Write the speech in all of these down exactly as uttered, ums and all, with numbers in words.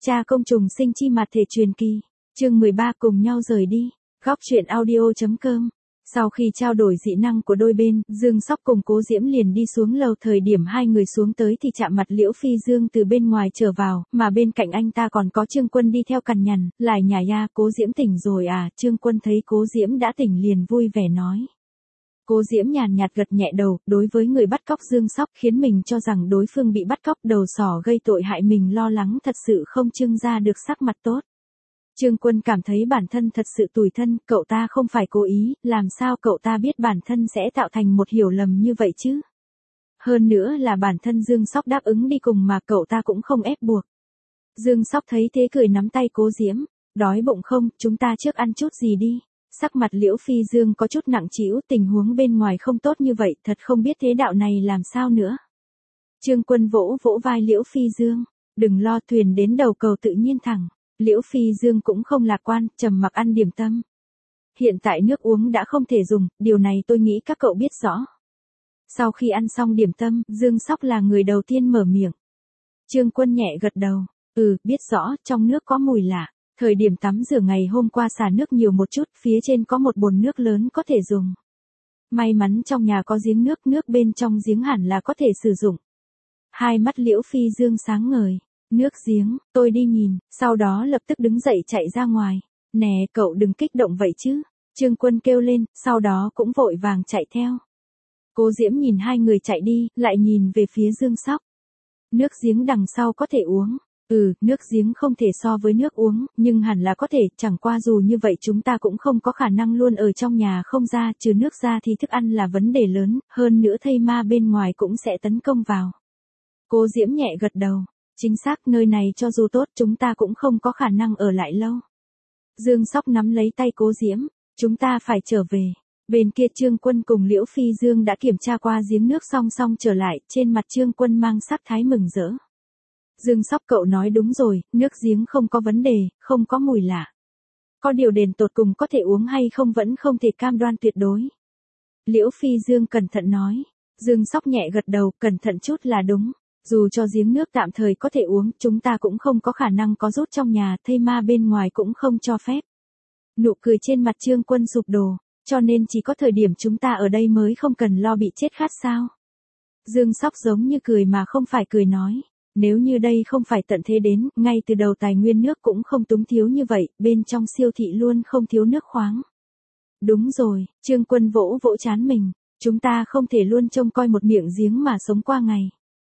Cha công trùng sinh chi mặt thể truyền kỳ. Chương mười ba cùng nhau rời đi. Góc truyện audio.com. Sau khi trao đổi dị năng của đôi bên, Dương Sóc cùng Cố Diễm liền đi xuống lầu. Thời điểm hai người xuống tới thì chạm mặt Liễu Phi Dương từ bên ngoài trở vào, mà bên cạnh anh ta còn có Trương Quân đi theo cằn nhằn, lại nhà ya, Cố Diễm tỉnh rồi à? Trương Quân thấy Cố Diễm đã tỉnh liền vui vẻ nói. Cố Diễm nhàn nhạt gật nhẹ đầu, đối với người bắt cóc Dương Sóc khiến mình cho rằng đối phương bị bắt cóc đầu sỏ gây tội hại mình lo lắng thật sự không trưng ra được sắc mặt tốt. Trương Quân cảm thấy bản thân thật sự tủi thân, cậu ta không phải cố ý, làm sao cậu ta biết bản thân sẽ tạo thành một hiểu lầm như vậy chứ? Hơn nữa là bản thân Dương Sóc đáp ứng đi cùng mà cậu ta cũng không ép buộc. Dương Sóc thấy thế cười nắm tay Cố Diễm, đói bụng không, chúng ta trước ăn chút gì đi. Sắc mặt Liễu Phi Dương có chút nặng trĩu, tình huống bên ngoài không tốt như vậy, thật không biết thế đạo này làm sao nữa. Trương Quân vỗ vỗ vai Liễu Phi Dương, đừng lo, thuyền đến đầu cầu tự nhiên thẳng. Liễu Phi Dương cũng không lạc quan, trầm mặc ăn điểm tâm. Hiện tại nước uống đã không thể dùng, điều này tôi nghĩ các cậu biết rõ. Sau khi ăn xong điểm tâm, Dương Sóc là người đầu tiên mở miệng. Trương Quân nhẹ gật đầu, ừ, biết rõ, trong nước có mùi lạ. Thời điểm tắm rửa ngày hôm qua xả nước nhiều một chút, phía trên có một bồn nước lớn có thể dùng. May mắn trong nhà có giếng nước, nước bên trong giếng hẳn là có thể sử dụng. Hai mắt Liễu Phi Dương sáng ngời. Nước giếng, tôi đi nhìn, sau đó lập tức đứng dậy chạy ra ngoài. Nè, cậu đừng kích động vậy chứ. Trương Quân kêu lên, sau đó cũng vội vàng chạy theo. Cố Diễm nhìn hai người chạy đi, lại nhìn về phía Dương Sóc. Nước giếng đằng sau có thể uống. Ừ, nước giếng không thể so với nước uống, nhưng hẳn là có thể, chẳng qua dù như vậy chúng ta cũng không có khả năng luôn ở trong nhà không ra, trừ nước ra thì thức ăn là vấn đề lớn, hơn nữa thây ma bên ngoài cũng sẽ tấn công vào. Cố Diễm nhẹ gật đầu. Chính xác, nơi này cho dù tốt chúng ta cũng không có khả năng ở lại lâu. Dương Sóc nắm lấy tay Cố Diễm, chúng ta phải trở về. Bên kia Trương Quân cùng Liễu Phi Dương đã kiểm tra qua giếng nước song song trở lại, trên mặt Trương Quân mang sắc thái mừng rỡ. Dương Sóc cậu nói đúng rồi, nước giếng không có vấn đề, không có mùi lạ. Có điều đền tột cùng có thể uống hay không vẫn không thể cam đoan tuyệt đối. Liễu Phi Dương cẩn thận nói. Dương Sóc nhẹ gật đầu, cẩn thận chút là đúng. Dù cho giếng nước tạm thời có thể uống, chúng ta cũng không có khả năng có rút trong nhà, thây ma bên ngoài cũng không cho phép. Nụ cười trên mặt Trương Quân sụp đổ, cho nên chỉ có thời điểm chúng ta ở đây mới không cần lo bị chết khát sao. Dương Sóc giống như cười mà không phải cười nói, nếu như đây không phải tận thế đến, ngay từ đầu tài nguyên nước cũng không túng thiếu như vậy, bên trong siêu thị luôn không thiếu nước khoáng. Đúng rồi, Trương Quân vỗ vỗ trán mình, chúng ta không thể luôn trông coi một miệng giếng mà sống qua ngày.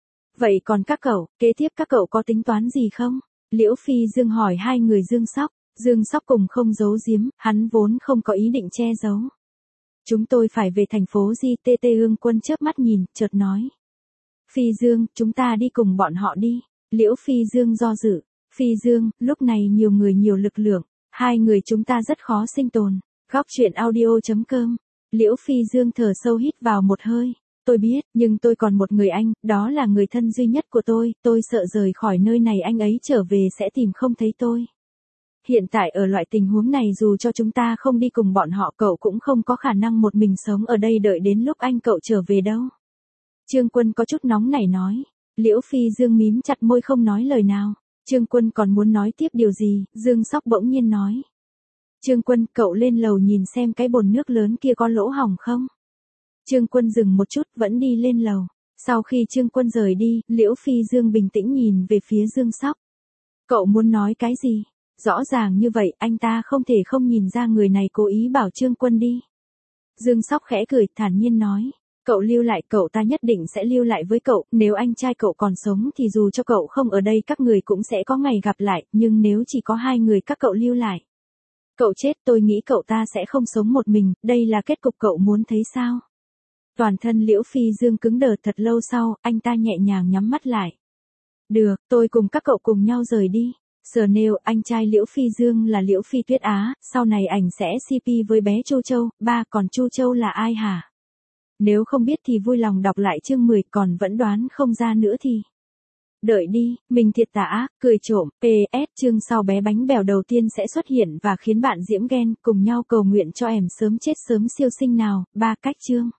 Vậy còn các cậu, kế tiếp các cậu có tính toán gì không? Liễu Phi Dương hỏi hai người Dương Sóc. Dương Sóc cùng không giấu giếm, hắn vốn không có ý định che giấu. Chúng tôi phải về thành phố Di Tê Tê. Ương Quân chớp mắt nhìn, chợt nói. Phi Dương, chúng ta đi cùng bọn họ đi. Liễu Phi Dương do dự. Phi Dương, lúc này nhiều người nhiều lực lượng, hai người chúng ta rất khó sinh tồn. Góc truyện audio.com. Liễu Phi Dương thở sâu hít vào một hơi. Tôi biết, nhưng tôi còn một người anh, đó là người thân duy nhất của tôi, tôi sợ rời khỏi nơi này anh ấy trở về sẽ tìm không thấy tôi. Hiện tại ở loại tình huống này dù cho chúng ta không đi cùng bọn họ cậu cũng không có khả năng một mình sống ở đây đợi đến lúc anh cậu trở về đâu. Trương Quân có chút nóng nảy nói. Liễu Phi Dương mím chặt môi không nói lời nào. Trương Quân còn muốn nói tiếp điều gì, Dương Sóc bỗng nhiên nói. Trương Quân, cậu lên lầu nhìn xem cái bồn nước lớn kia có lỗ hổng không? Trương Quân dừng một chút vẫn đi lên lầu. Sau khi Trương Quân rời đi, Liễu Phi Dương bình tĩnh nhìn về phía Dương Sóc. Cậu muốn nói cái gì? Rõ ràng như vậy, anh ta không thể không nhìn ra người này cố ý bảo Trương Quân đi. Dương Sóc khẽ cười, thản nhiên nói. Cậu lưu lại, cậu ta nhất định sẽ lưu lại với cậu, nếu anh trai cậu còn sống thì dù cho cậu không ở đây các người cũng sẽ có ngày gặp lại, nhưng nếu chỉ có hai người các cậu lưu lại. Cậu chết tôi nghĩ cậu ta sẽ không sống một mình, đây là kết cục cậu muốn thấy sao? Toàn thân Liễu Phi Dương cứng đờ thật lâu sau, anh ta nhẹ nhàng nhắm mắt lại. Được, tôi cùng các cậu cùng nhau rời đi. Sờ nêu, anh trai Liễu Phi Dương là Liễu Phi Tuyết Á, sau này ảnh sẽ xê pê với bé Chu Châu, ba còn Chu Châu là ai hả? Nếu không biết thì vui lòng đọc lại chương mười, còn vẫn đoán không ra nữa thì. Đợi đi, mình thiệt tả, cười trộm, pê ét chương sau bé bánh bèo đầu tiên sẽ xuất hiện và khiến bạn diễm ghen, cùng nhau cầu nguyện cho em sớm chết sớm siêu sinh nào, ba cách chương.